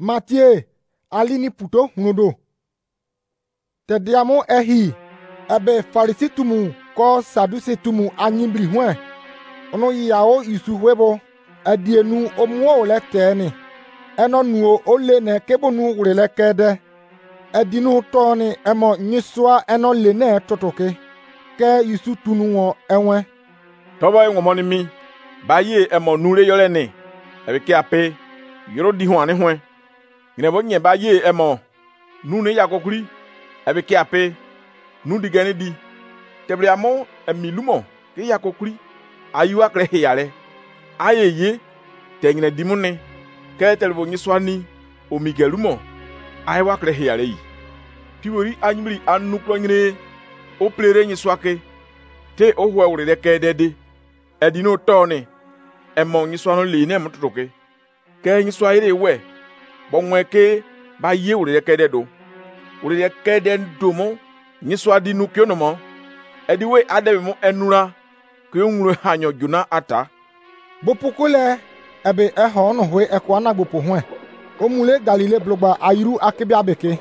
Mathieu alini puto hunodo. Te diamo ehi ebe farisi tumu ko sadusi tumu anyimbri hwen. Ono yao isu webo edienu omuo ole teni. Eno nuo ole ne kebonu urele kede. Edinu toni emo nyiswa eno lene totoke. Ke isu tunu wo enwe. Toba ngomoni mi. Baye emo nure yole ne. Ebe ke ape yoro di ho ane hwen. Gnebo nye baye emo nune yakokuri. Ebe ke ape nu digani di. Tebre amo emilumo ke yakokuri. Ayu akre heyale. Aye ye tengne dimune. Ke telebo nyiswani omigelumo. Aye wakre heyale yi. Piwori anyimri anuklo ngire o plere nyiswake. Te o hwe urede kedede. Edino tone emo nyiswano line mutoke. Ke nyiswa ire we bonwe ke ba ye urede kededo. Urede kedendo mo nyiswa dinu kyono mo. Ediwe adebe mo enura ke onwure hanyo juna ata. Bopukule ebe eho no hwe ekwana gbopo hwen. Omule Galile blogba ayiru akebia beke.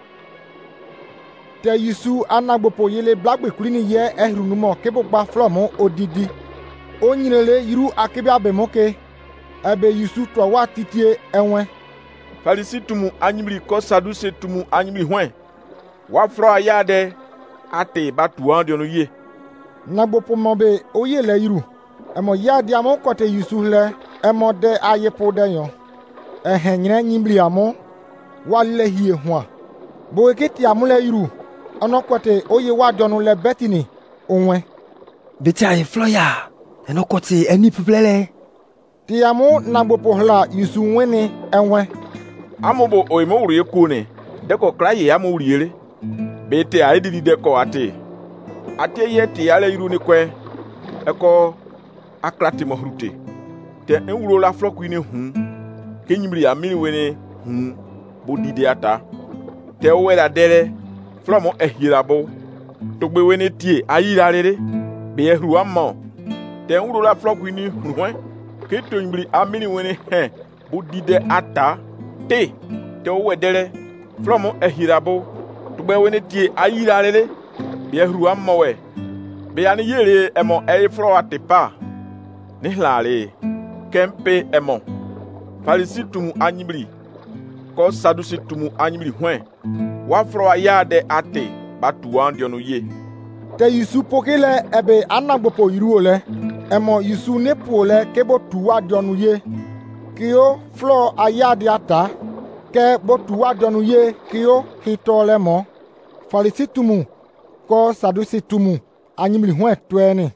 Te Yisu anagbopo yele blagbe kulini ye ehrunumo kebogba flomo odidi. Onyinele yiru akebia bemoke. Ebe Yisu twa titie enwe. Farisi tumu anyimri ko sadusi tumu anyimri hwen. Wa fro ayade ate batuan de no ye. Nagbopo mobe oyele yiru. Emo yadi amo kote Yisu le emo de ayepo de yon. Nyina nyimbri amo wale hie hwa. Bo eketi amule yiru. Ono kote oye wadonu le betini onwe. Beti aye floya. Eno kote eni puplele. Ti amo nagbopo hla Yisu nwene enwe. Amobo oimo uriye kune. Deko kraye amo uriyele. Bete aididi deko ate. Ate yeti yale yiru ni kwe. Eko akrati mohrute. Te enwuro la floku ine hun. Kenyimri amini wene hun. Bodide ata. Te oweda dele. Flomo ehirabo. Togbe wene tie ayirarere. Be ehru ammo. Te enwuro la floku ine hun. Keto nyimri amini wene hen. Bodide ata. Te owedele. Flomo ehirabo. Togbe wene tie ayirarere. Be ehru ammo we. Be yani yere emo fro atepa. Nihlale. Kempe emo. Farisi tumu anyimri. Ko sadusi tumu anyimri hwen. Wafro ayade ate batuan dionu ye. Te Yisu pokele ebe anagbopo yiru ole. Emo Yisu nepu ole kebo tuwa dionu ye. Kio flo ayade ata. Ke bo tuwa dionu ye kio hitole mo. Farisi tumu. Ko sadusi tumu anyimri hwen tweni.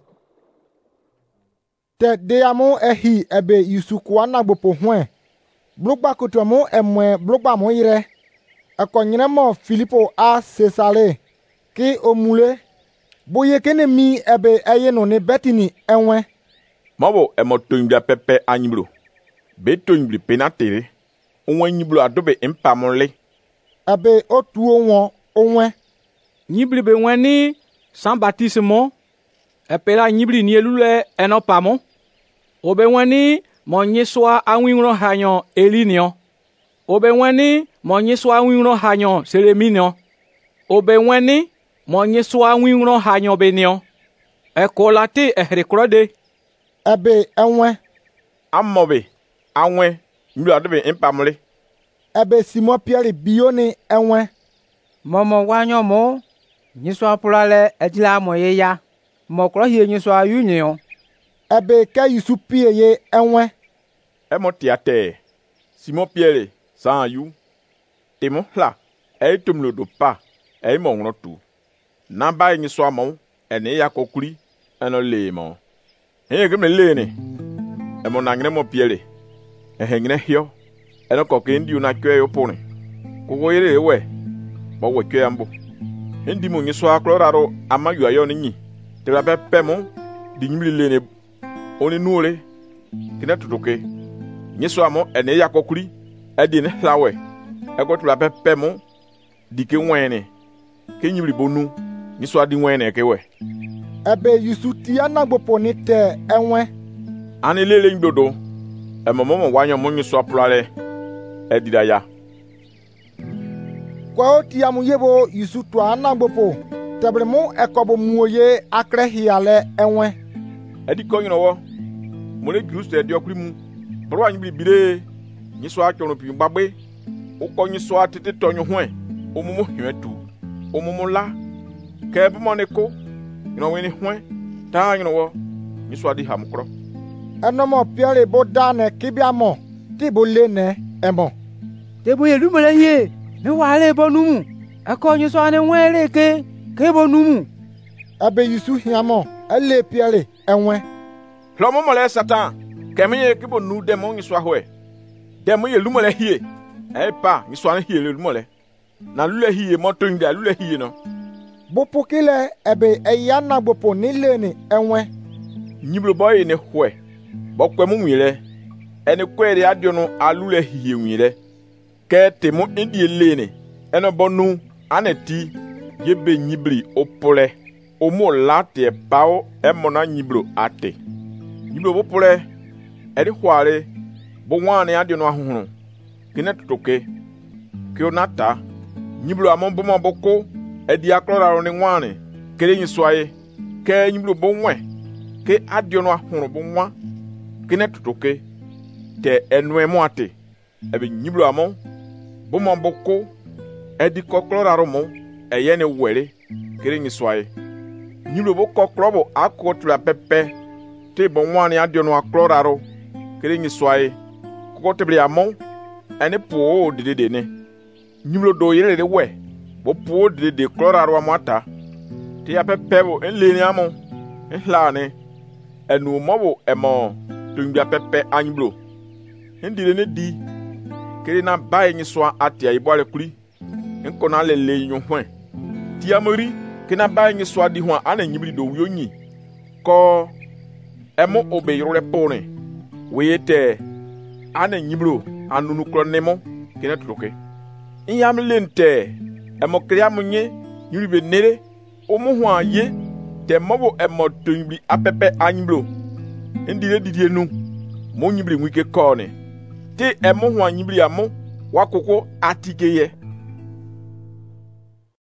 Te deyamo ehi ebe Yisu kwa nagbopo hwen. Blogba kutomo emwe blogba mo yire. Eko nyine mo Filipo a Cesare. Ki omule. Boye kene mi ebe eye no ne betini enwe. Mabo emo toimbia pepe anyiblo. Be toimbli penatere. Onwe nyiblo adobe impamonle. Ebe otu onwe. Nyibli be weni sans baptisme. Epela nyibli ni elule enopamo. Obe weni mo nyiswa awinro hanyo elinio. Obe weni mo nyiswa awinro hanyo sereminio. Obe weni mo nyiswa awinro hanyo benio. Ekolate ehrekrode. Ebe enwe. Amobe anwe mblo adobe impamle. Ebe Simon Pierre bione enwe. Momo wanyo mo nyiswa pulale ejila mo yeya. Mo kro hie nyiswa yunyo. Ebe ke Yisu pie ye enwe. Emo tiate. Simon Pierre san yu. Temo hla. Tumlo do pa. Mo ngrotu. Namba nyiswa mo ene yakokuri eno le mo. Geme le ni. Emo nangre mo Pierre. Hengre hio. Eno koke ndi una kwe yo pone. Kogo yere we. Bo we kwe ambo. Ndi mo nyiswa kloraro amayu ayo ni. Te la pepe mo di nyimli le ne oni nuole kina tutoke nyiswa mo ene yakokuri edi ne hlawe egotu la pepe mo dike wene ke nyimli bonu nyiswa di wene kewe. Ebe Yisu ti anagbopo ni te enwe. Ani lele ndodo. Emomo wanyo mo nyiswa plale. Edida ya. Kwa tiamu yebo Yusu twa nangbopo. Tebremu ekobo muoye akre hiale enwe. Edi ko yinowo. Mole Kristo edi okuri mu. Bro anyi bire. Nyiso achono pi gbagbe. Uko nyiso atete tonyo hwen. Omumu hwetu. Omumu la. Kebe moneko. Yino weni hwen. Ta yinowo. Nyiso adi hamukro. Enomo piare bo dane kibiamo. Tibo lene emo. Tebo ye lumele hie. Me wale bo numu. Eko nyiso ane wele ke bo numu. Ebe Yusu hiamo. Ele piare enwe. Lomo mole Satan. Kemi ye kibo nu demo nyiso ahwe. Demo ye lumele hie. Pa nyiso ane hie le lumele. Na lule hie moto inde lule hie no. Bopo kile ebe eyana bopo nileni enwe. Nyiblo boy ne hwe. Bokwe mu nwile. Ene kwere adiono alule hie nwile. Ke temo indi lene. Eno bonu aneti yebe nyibli opole. Omo late bao emona nyiblo ate. Nyiblo bopole. Edi hware. Bo wane adiono ahuhunu. Kine tutoke. Kionata. Nyiblo amon bomo boko. Edi aklora rone wane. Kere nyiswaye. Ke nyiblo bonwe. Ke adiono ahuhunu bonwa. Kine tutoke. Te enwe mwate. Ebe nyiblo amon. Bomo boko. Edi koklora romo. Eyene were. Kere nyiswaye. Nyiblo boko klobo akotula pepe. Te bonwane adiono aklora ro. Kere nyiswaye. Kokotebre amon. Ene po dede ne. Nyiblo do yele we. Bo po dede klora ro amata. Te ya pepe bo enleni amon. Enhlane. Enu mobo emo. Tungbia pepe anyiblo. Ndile ne di. Kere na baye nyiswa atia ibwale kuli. Nko na lele nyohwen. Ti amori kena baye nyiswa di hwan ane nyibli do wionyi. Ko emo obe yore pone. Weyete ane nyiblo anunu klonemo kena tuloke. Inyam lente emo kriamu nye nyuribe nere omu hwan ye te mobo emo tonyibli apepe anyiblo. Ndile didie nu mo nyibli mwike kone. Te emo hwan nyibli amo wakoko atike ye.